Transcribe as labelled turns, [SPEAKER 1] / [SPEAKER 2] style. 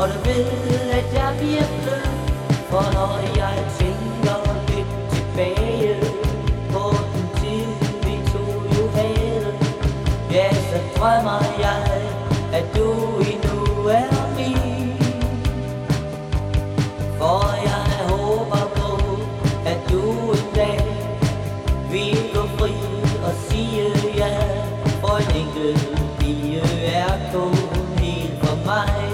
[SPEAKER 1] Og du ved, at jeg bliver blød, for når jeg tænker lidt tilbage på den tid, vi to jo havde, ja, så drømmer jeg, at du endnu er min. For jeg håber på, at du en dag vil gå fri og sige ja, for en enkelt pige er kun helt for mig.